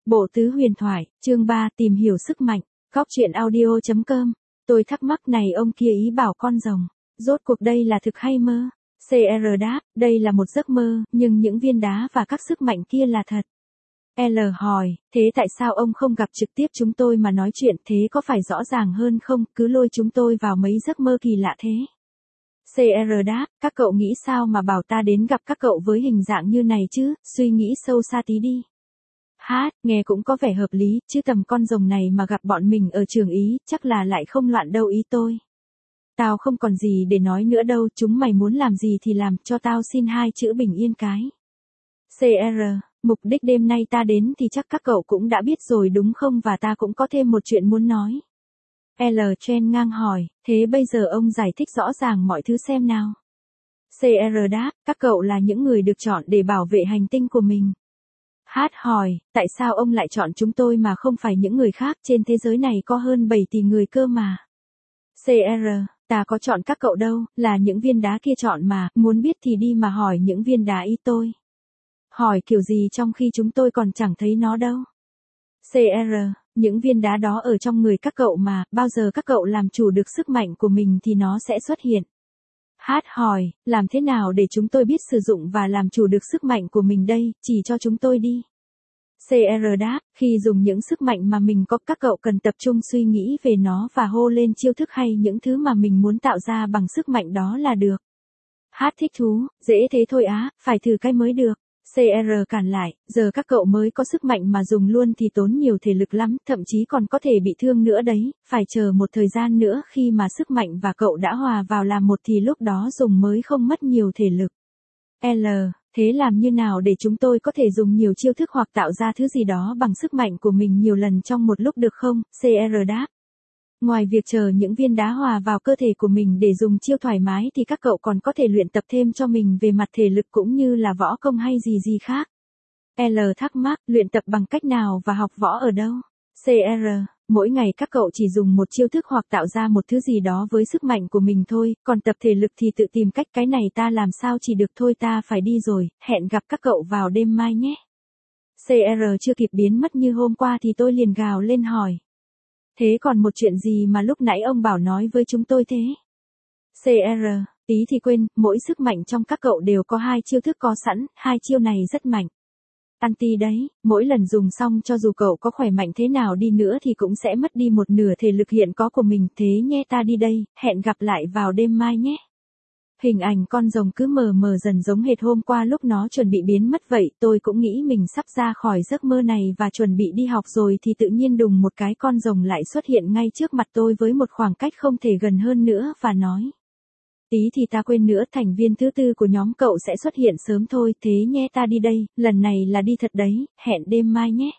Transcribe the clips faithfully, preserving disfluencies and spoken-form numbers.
Bộ tứ huyền thoại, chương ba, tìm hiểu sức mạnh, góc truyện audio chấm com. Tôi thắc mắc này ông kia ý bảo con rồng. Rốt cuộc đây là thực hay mơ? xê rờ đáp, đây là một giấc mơ, nhưng những viên đá và các sức mạnh kia là thật. L hỏi, thế tại sao ông không gặp trực tiếp chúng tôi mà nói chuyện, thế có phải rõ ràng hơn không, cứ lôi chúng tôi vào mấy giấc mơ kỳ lạ thế? xê rờ đáp, các cậu nghĩ sao mà bảo ta đến gặp các cậu với hình dạng như này chứ, suy nghĩ sâu xa tí đi. Hát, nghe cũng có vẻ hợp lý, chứ tầm con rồng này mà gặp bọn mình ở trường Ý, chắc là lại không loạn đâu ý tôi. Tao không còn gì để nói nữa đâu, chúng mày muốn làm gì thì làm, cho tao xin hai chữ bình yên cái. xê rờ, mục đích đêm nay ta đến thì chắc các cậu cũng đã biết rồi đúng không, và ta cũng có thêm một chuyện muốn nói. L chen ngang hỏi, thế bây giờ ông giải thích rõ ràng mọi thứ xem nào. xê rờ đáp, các cậu là những người được chọn để bảo vệ hành tinh của mình. Hát hỏi, tại sao ông lại chọn chúng tôi mà không phải những người khác, trên thế giới này có hơn bảy tỷ người cơ mà. xê rờ, ta có chọn các cậu đâu, là những viên đá kia chọn mà, muốn biết thì đi mà hỏi những viên đá ý tôi. Hỏi kiểu gì trong khi chúng tôi còn chẳng thấy nó đâu. xê rờ, những viên đá đó ở trong người các cậu mà, bao giờ các cậu làm chủ được sức mạnh của mình thì nó sẽ xuất hiện. Hát hỏi, làm thế nào để chúng tôi biết sử dụng và làm chủ được sức mạnh của mình đây, chỉ cho chúng tôi đi. xê rờ đáp, khi dùng những sức mạnh mà mình có, các cậu cần tập trung suy nghĩ về nó và hô lên chiêu thức hay những thứ mà mình muốn tạo ra bằng sức mạnh đó là được. Hát thích thú, dễ thế thôi á, phải thử cái mới được. xê rờ cản lại, giờ các cậu mới có sức mạnh mà dùng luôn thì tốn nhiều thể lực lắm, thậm chí còn có thể bị thương nữa đấy, phải chờ một thời gian nữa khi mà sức mạnh và cậu đã hòa vào làm một thì lúc đó dùng mới không mất nhiều thể lực. L, thế làm như nào để chúng tôi có thể dùng nhiều chiêu thức hoặc tạo ra thứ gì đó bằng sức mạnh của mình nhiều lần trong một lúc được không? xê rờ đáp. Ngoài việc chờ những viên đá hòa vào cơ thể của mình để dùng chiêu thoải mái thì các cậu còn có thể luyện tập thêm cho mình về mặt thể lực cũng như là võ công hay gì gì khác. L thắc mắc, luyện tập bằng cách nào và học võ ở đâu? xê rờ, mỗi ngày các cậu chỉ dùng một chiêu thức hoặc tạo ra một thứ gì đó với sức mạnh của mình thôi, còn tập thể lực thì tự tìm cách, cái này ta làm sao chỉ được thôi, ta phải đi rồi, hẹn gặp các cậu vào đêm mai nhé. xê rờ chưa kịp biến mất như hôm qua thì tôi liền gào lên hỏi. Thế còn một chuyện gì mà lúc nãy ông bảo nói với chúng tôi thế? xê rờ, tí thì quên, mỗi sức mạnh trong các cậu đều có hai chiêu thức có sẵn, hai chiêu này rất mạnh. Anti đấy, mỗi lần dùng xong cho dù cậu có khỏe mạnh thế nào đi nữa thì cũng sẽ mất đi một nửa thể lực hiện có của mình, thế nhé, ta đi đây, hẹn gặp lại vào đêm mai nhé. Hình ảnh con rồng cứ mờ mờ dần giống hệt hôm qua lúc nó chuẩn bị biến mất vậy, tôi cũng nghĩ mình sắp ra khỏi giấc mơ này và chuẩn bị đi học rồi thì tự nhiên đùng một cái con rồng lại xuất hiện ngay trước mặt tôi với một khoảng cách không thể gần hơn nữa và nói. Tí thì ta quên nữa, thành viên thứ tư của nhóm cậu sẽ xuất hiện sớm thôi, thế nhé, ta đi đây, lần này là đi thật đấy, hẹn đêm mai nhé.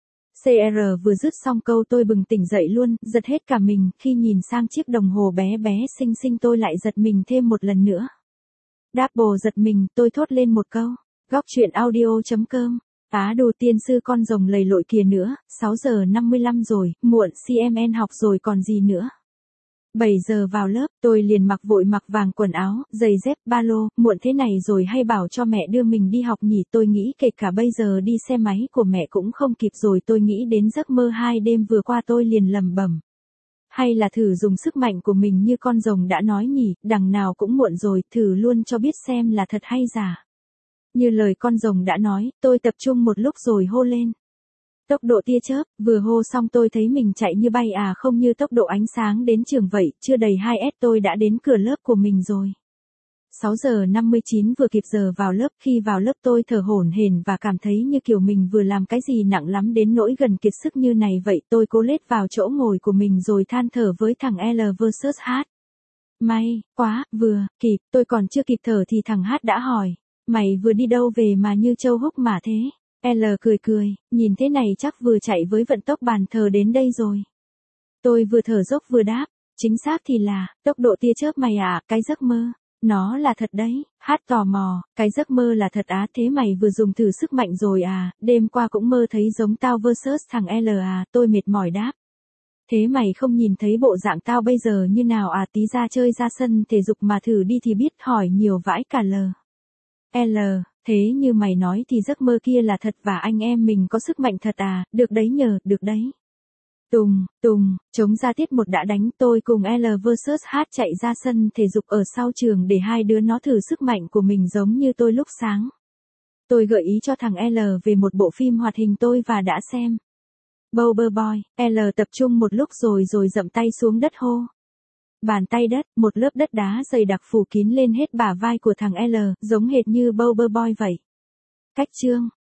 xê rờ vừa dứt xong câu tôi bừng tỉnh dậy luôn, giật hết cả mình, khi nhìn sang chiếc đồng hồ bé bé xinh xinh tôi lại giật mình thêm một lần nữa. Double giật mình, tôi thốt lên một câu, góc truyện audio chấm com. Á đồ tiên sư con rồng lầy lội kìa nữa, sáu giờ năm mươi lăm rồi, muộn xê em en học rồi còn gì nữa. bảy giờ vào lớp, tôi liền mặc vội mặc vàng quần áo, giày dép, ba lô, muộn thế này rồi hay bảo cho mẹ đưa mình đi học nhỉ, tôi nghĩ kể cả bây giờ đi xe máy của mẹ cũng không kịp rồi, tôi nghĩ đến giấc mơ hai đêm vừa qua tôi liền lẩm bẩm. Hay là thử dùng sức mạnh của mình như con rồng đã nói nhỉ, đằng nào cũng muộn rồi, thử luôn cho biết xem là thật hay giả. Như lời con rồng đã nói, tôi tập trung một lúc rồi hô lên. Tốc độ tia chớp, vừa hô xong tôi thấy mình chạy như bay à, không như tốc độ ánh sáng đến trường vậy, chưa đầy hai s tôi đã đến cửa lớp của mình rồi. sáu giờ năm mươi chín vừa kịp giờ vào lớp, khi vào lớp tôi thở hổn hển và cảm thấy như kiểu mình vừa làm cái gì nặng lắm đến nỗi gần kiệt sức như này vậy, tôi cố lết vào chỗ ngồi của mình rồi than thở với thằng L versus H. May, quá, vừa, kịp, tôi còn chưa kịp thở thì thằng H đã hỏi, mày vừa đi đâu về mà như trâu húc mà thế? L cười cười, nhìn thế này chắc vừa chạy với vận tốc bàn thờ đến đây rồi. Tôi vừa thở dốc vừa đáp, chính xác thì là, tốc độ tia chớp mày à, cái giấc mơ, nó là thật đấy. Hát tò mò, cái giấc mơ là thật á, thế mày vừa dùng thử sức mạnh rồi à, đêm qua cũng mơ thấy giống tao versus thằng L à, tôi mệt mỏi đáp. Thế mày không nhìn thấy bộ dạng tao bây giờ như nào à, tí ra chơi ra sân thể dục mà thử đi thì biết, hỏi nhiều vãi cả L. L, Thế như mày nói thì giấc mơ kia là thật và anh em mình có sức mạnh thật à, được đấy nhờ, được đấy. Tùng, Tùng, chống ra tiết một đã đánh, tôi cùng L versus H chạy ra sân thể dục ở sau trường để hai đứa nó thử sức mạnh của mình giống như tôi lúc sáng. Tôi gợi ý cho thằng L về một bộ phim hoạt hình tôi và đã xem. Bower Boy, L tập trung một lúc rồi rồi dậm tay xuống đất hô. Bàn tay đất, một lớp đất đá dày đặc phủ kín lên hết bả vai của thằng L, giống hệt như Bower Boy vậy. Cách chương